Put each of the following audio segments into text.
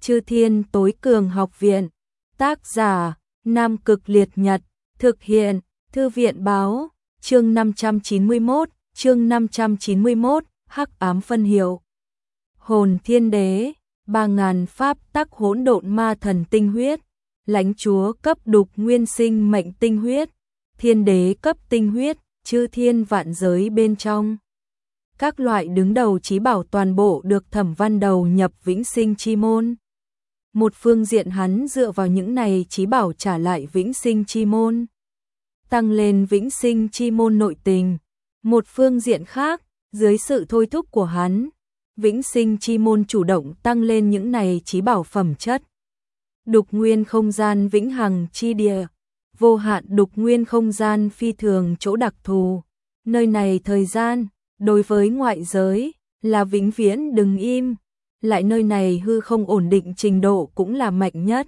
Chư Thiên Tối Cường Học Viện. Tác giả: Nam Cực Liệt Nhật. Thực hiện: Thư viện báo. Chương 591, Hắc Ám Phân Hiệu. Hồn Thiên Đế, 3000 pháp tắc hỗn độn ma thần tinh huyết, lãnh chúa cấp đục nguyên sinh mệnh tinh huyết, thiên đế cấp tinh huyết, chư thiên vạn giới bên trong. Các loại đứng đầu chí bảo toàn bộ được Thẩm Văn đầu nhập vĩnh sinh chi môn. Một phương diện hắn dựa vào những này chí bảo trả lại vĩnh sinh chi môn, tăng lên vĩnh sinh chi môn nội tình. Một phương diện khác, dưới sự thôi thúc của hắn, vĩnh sinh chi môn chủ động tăng lên những này chí bảo phẩm chất. Đục nguyên không gian vĩnh hằng chi địa, vô hạn đục nguyên không gian phi thường chỗ đặc thù. Nơi này thời gian, đối với ngoại giới, là vĩnh viễn đừng im. Lại nơi này hư không ổn định trình độ cũng là mạnh nhất.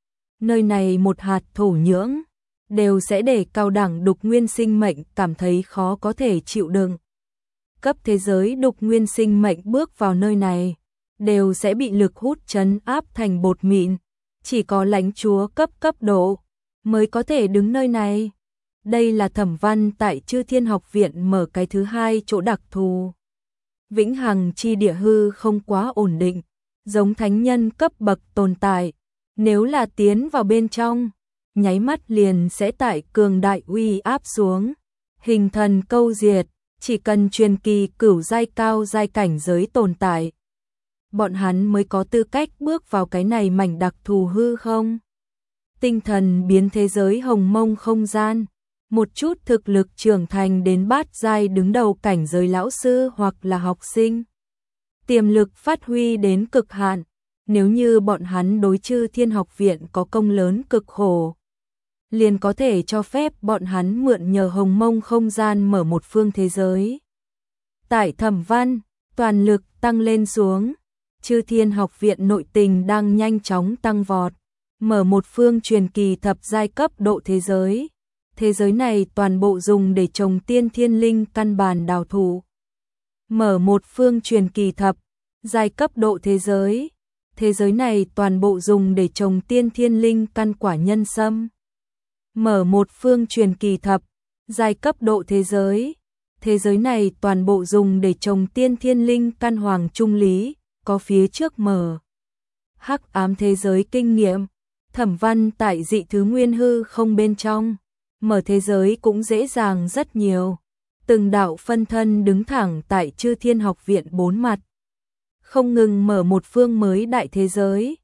Nơi này một hạt thổ nhưỡng, đều sẽ để cao đẳng đục nguyên sinh mệnh cảm thấy khó có thể chịu đựng. Cấp thế giới đục nguyên sinh mệnh bước vào nơi này, đều sẽ bị lực hút trấn áp thành bột mịn. Chỉ có lãnh chúa cấp độ mới có thể đứng nơi này. Đây là Thẩm Văn tại Chư Thiên Học Viện mở cái thứ hai chỗ đặc thù. Vĩnh hằng chi địa hư không quá ổn định, giống thánh nhân cấp bậc tồn tại. Nếu là tiến vào bên trong, nháy mắt liền sẽ tại cường đại uy áp xuống. Hình thần câu diệt, chỉ cần truyền kỳ cửu giai cao giai cảnh giới tồn tại, bọn hắn mới có tư cách bước vào cái này mảnh đặc thù hư không. Tinh thần biến thế giới hồng mông không gian, một chút thực lực trưởng thành đến bát giai đứng đầu cảnh giới lão sư hoặc là học sinh. Tiềm lực phát huy đến cực hạn, nếu như bọn hắn đối Chư Thiên Học Viện có công lớn cực khổ, liền có thể cho phép bọn hắn mượn nhờ hồng mông không gian mở một phương thế giới. Tại Thẩm Văn, toàn lực tăng lên xuống, Chư Thiên Học Viện nội tình đang nhanh chóng tăng vọt, mở một phương truyền kỳ thập giai cấp độ thế giới. Thế giới này toàn bộ dùng để trồng tiên thiên linh căn bản đào thụ. Mở một phương truyền kỳ thập giai cấp độ thế giới. Thế giới này toàn bộ dùng để trồng tiên thiên linh căn quả nhân sâm. Mở một phương truyền kỳ thập giai cấp độ thế giới. Thế giới này toàn bộ dùng để trồng tiên thiên linh căn hoàng trung lý, có phía trước mở. Hắc ám thế giới kinh nghiệm, Thẩm Văn tại dị thứ nguyên hư không bên trong, mở thế giới cũng dễ dàng rất nhiều. Từng đạo phân thân đứng thẳng tại Chư Thiên Học Viện bốn mặt, không ngừng mở một phương mới đại thế giới,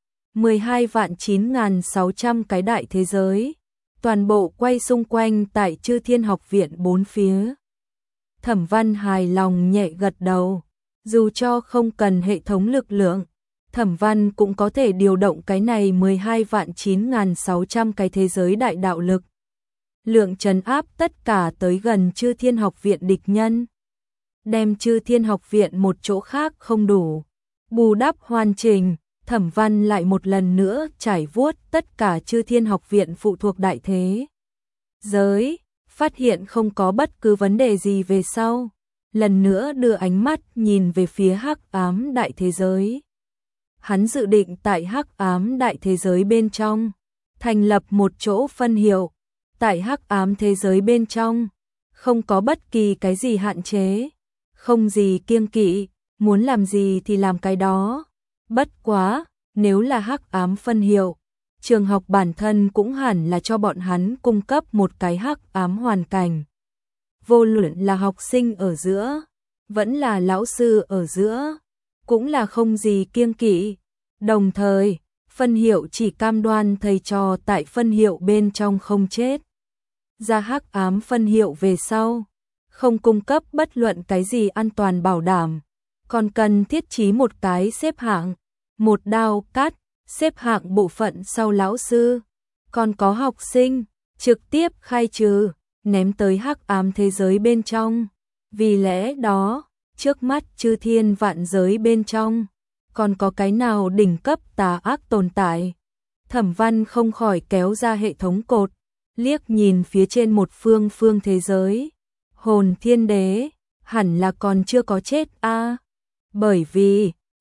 12.9.600 cái đại thế giới, toàn bộ quay xung quanh tại Chư Thiên Học Viện bốn phía. Thẩm Văn hài lòng nhẹ gật đầu, dù cho không cần hệ thống lực lượng, Thẩm Văn cũng có thể điều động cái này 12.9.600 cái thế giới đại đạo lực. Lượng trấn áp tất cả tới gần Chư Thiên Học Viện địch nhân. Đem Chư Thiên Học Viện một chỗ khác không đủ, bù đắp hoàn chỉnh, Thẩm Văn lại một lần nữa trải vuốt tất cả Chư Thiên Học Viện phụ thuộc đại thế giới, phát hiện không có bất cứ vấn đề gì về sau. Lần nữa đưa ánh mắt nhìn về phía Hắc Ám đại thế giới. Hắn dự định tại Hắc Ám đại thế giới bên trong thành lập một chỗ phân hiệu. Tại Hắc Ám thế giới bên trong, không có bất kỳ cái gì hạn chế, không gì kiêng kỵ, muốn làm gì thì làm cái đó. Bất quá, nếu là Hắc Ám phân hiệu, trường học bản thân cũng hẳn là cho bọn hắn cung cấp một cái Hắc Ám hoàn cảnh. Vô luận là học sinh ở giữa, vẫn là lão sư ở giữa, cũng là không gì kiêng kỵ. Đồng thời, phân hiệu chỉ cam đoan thầy trò tại phân hiệu bên trong không chết. Ra Hắc Ám phân hiệu về sau, không cung cấp bất luận cái gì an toàn bảo đảm, còn cần thiết trí một cái xếp hạng, một đao cắt, xếp hạng bộ phận sau lão sư, còn có học sinh, trực tiếp khai trừ, ném tới Hắc Ám thế giới bên trong. Vì lẽ đó, trước mắt Chư Thiên vạn giới bên trong, còn có cái nào đỉnh cấp tà ác tồn tại. Thẩm Văn không khỏi kéo ra hệ thống cột, liếc nhìn phía trên một phương thế giới. Hồn Thiên Đế, hẳn là còn chưa có chết a. Bởi vì,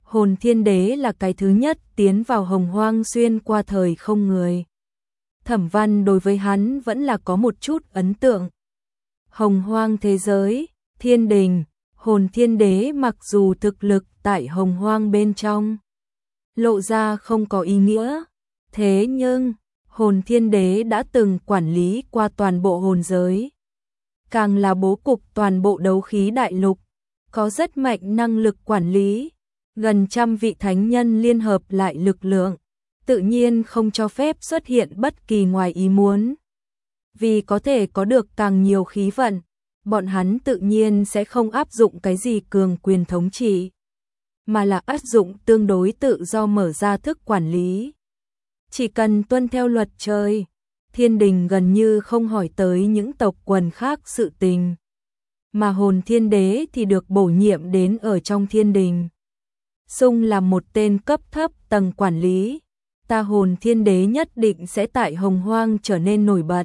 Hồn Thiên Đế là cái thứ nhất tiến vào Hồng Hoang xuyên qua thời không người. Thẩm Văn đối với hắn vẫn là có một chút ấn tượng. Hồng Hoang thế giới, thiên đình, Hồn Thiên Đế mặc dù thực lực tại Hồng Hoang bên trong lộ ra không có ý nghĩa, thế nhưng Hồn Thiên Đế đã từng quản lý qua toàn bộ hồn giới, càng là bố cục toàn bộ đấu khí đại lục, có rất mạnh năng lực quản lý, gần trăm vị thánh nhân liên hợp lại lực lượng, tự nhiên không cho phép xuất hiện bất kỳ ngoài ý muốn. Vì có thể có được càng nhiều khí vận, bọn hắn tự nhiên sẽ không áp dụng cái gì cường quyền thống trị, mà là áp dụng tương đối tự do mở ra thức quản lý. Chỉ cần tuân theo luật trời, thiên đình gần như không hỏi tới những tộc quần khác sự tình. Mà Hồn Thiên Đế thì được bổ nhiệm đến ở trong thiên đình. Xung là một tên cấp thấp tầng quản lý, ta Hồn Thiên Đế nhất định sẽ tại Hồng Hoang trở nên nổi bật.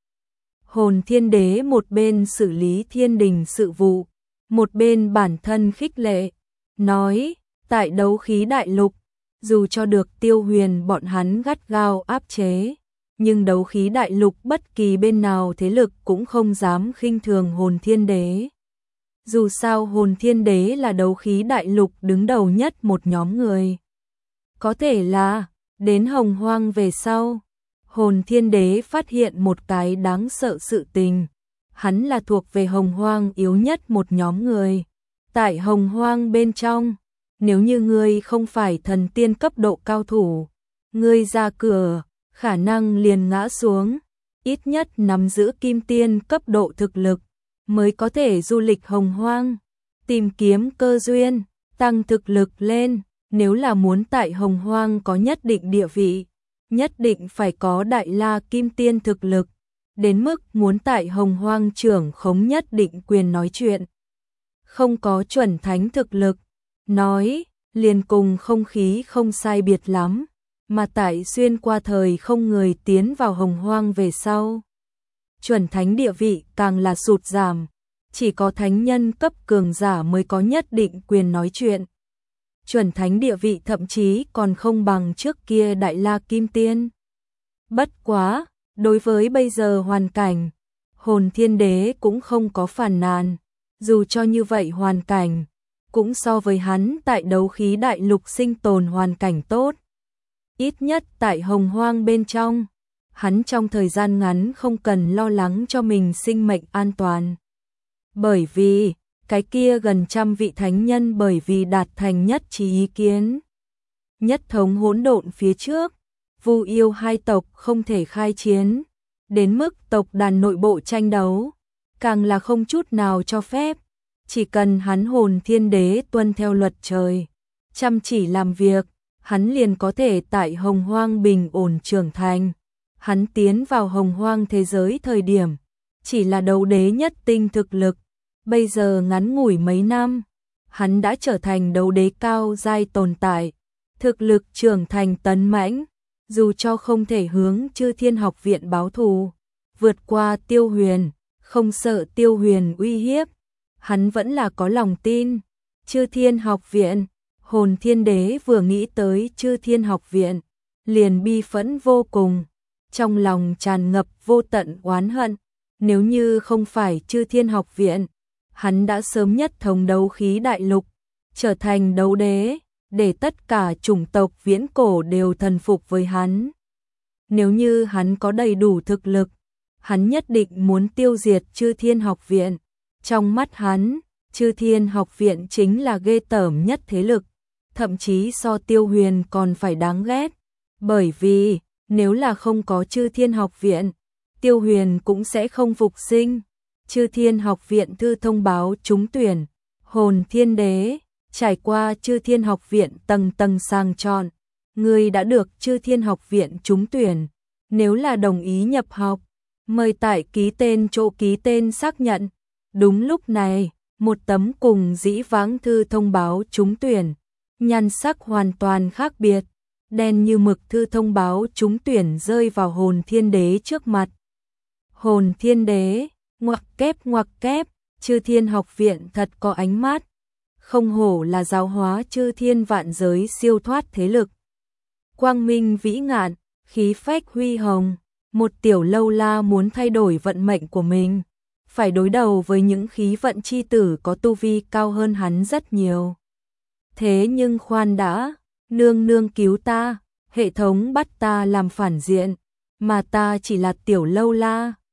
Hồn Thiên Đế một bên xử lý thiên đình sự vụ, một bên bản thân khích lệ, nói, tại đấu khí đại lục, dù cho được Tiêu Huyền bọn hắn gắt gao áp chế, nhưng đấu khí đại lục bất kỳ bên nào thế lực cũng không dám khinh thường Hồn Thiên Đế. Dù sao Hồn Thiên Đế là đấu khí đại lục đứng đầu nhất một nhóm người. Có thể là, đến Hồng Hoang về sau, Hồn Thiên Đế phát hiện một cái đáng sợ sự tình. Hắn là thuộc về Hồng Hoang yếu nhất một nhóm người. Tại Hồng Hoang bên trong, nếu như ngươi không phải thần tiên cấp độ cao thủ, ngươi ra cửa, khả năng liền ngã xuống, ít nhất nắm giữ kim tiên cấp độ thực lực, mới có thể du lịch Hồng Hoang, tìm kiếm cơ duyên, tăng thực lực lên. Nếu là muốn tại Hồng Hoang có nhất định địa vị, nhất định phải có đại la kim tiên thực lực, đến mức muốn tại Hồng Hoang trưởng khống nhất định quyền nói chuyện. Không có chuẩn thánh thực lực, nói, liền cùng không khí không sai biệt lắm, mà tại xuyên qua thời không người tiến vào Hồng Hoang về sau. Chuẩn thánh địa vị càng là sụt giảm, chỉ có thánh nhân cấp cường giả mới có nhất định quyền nói chuyện. Chuẩn thánh địa vị thậm chí còn không bằng trước kia đại la kim tiên. Bất quá, đối với bây giờ hoàn cảnh, Hồn Thiên Đế cũng không có phàn nàn, dù cho như vậy hoàn cảnh, cũng so với hắn tại đấu khí đại lục sinh tồn hoàn cảnh tốt. Ít nhất tại Hồng Hoang bên trong, hắn trong thời gian ngắn không cần lo lắng cho mình sinh mệnh an toàn. Bởi vì, cái kia gần trăm vị thánh nhân bởi vì đạt thành nhất trí ý kiến. Nhất thống hỗn độn phía trước, Vu Yêu hai tộc không thể khai chiến, đến mức tộc đàn nội bộ tranh đấu, càng là không chút nào cho phép. Chỉ cần hắn Hồn Thiên Đế tuân theo luật trời, chăm chỉ làm việc, hắn liền có thể tại Hồng Hoang bình ổn trưởng thành. Hắn tiến vào Hồng Hoang thế giới thời điểm, chỉ là đấu đế nhất tinh thực lực. Bây giờ ngắn ngủi mấy năm, hắn đã trở thành đấu đế cao giai tồn tại, thực lực trưởng thành tấn mãnh, dù cho không thể hướng Chư Thiên Học Viện báo thù, vượt qua Tiêu Huyền, không sợ Tiêu Huyền uy hiếp, hắn vẫn là có lòng tin. Chư Thiên Học Viện, Hồn Thiên Đế vừa nghĩ tới Chư Thiên Học Viện, liền bi phẫn vô cùng, trong lòng tràn ngập vô tận oán hận, nếu như không phải Chư Thiên Học Viện, hắn đã sớm nhất thống đấu khí đại lục, trở thành đấu đế, để tất cả chủng tộc viễn cổ đều thần phục với hắn. Nếu như hắn có đầy đủ thực lực, hắn nhất định muốn tiêu diệt Chư Thiên Học Viện. Trong mắt hắn, Chư Thiên Học Viện chính là ghê tởm nhất thế lực, thậm chí so Tiêu Huyền còn phải đáng ghét. Bởi vì, nếu là không có Chư Thiên Học Viện, Tiêu Huyền cũng sẽ không phục sinh. Chư Thiên Học Viện thư thông báo trúng tuyển, Hồn Thiên Đế, trải qua Chư Thiên Học Viện tầng tầng sàng chọn, người đã được Chư Thiên Học Viện trúng tuyển, nếu là đồng ý nhập học, mời tại ký tên chỗ ký tên xác nhận. Đúng lúc này, một tấm cùng dĩ vãng thư thông báo trúng tuyển, nhan sắc hoàn toàn khác biệt, đen như mực thư thông báo trúng tuyển rơi vào Hồn Thiên Đế trước mặt. Hồn Thiên Đế, ngoặc kép, Chư Thiên Học Viện thật có ánh mắt, không hổ là giáo hóa chư thiên vạn giới siêu thoát thế lực. Quang minh vĩ ngạn, khí phách huy hồng, một tiểu lâu la muốn thay đổi vận mệnh của mình, phải đối đầu với những khí vận chi tử có tu vi cao hơn hắn rất nhiều. Thế nhưng khoan đã, nương nương cứu ta, hệ thống bắt ta làm phản diện, mà ta chỉ là tiểu lâu la,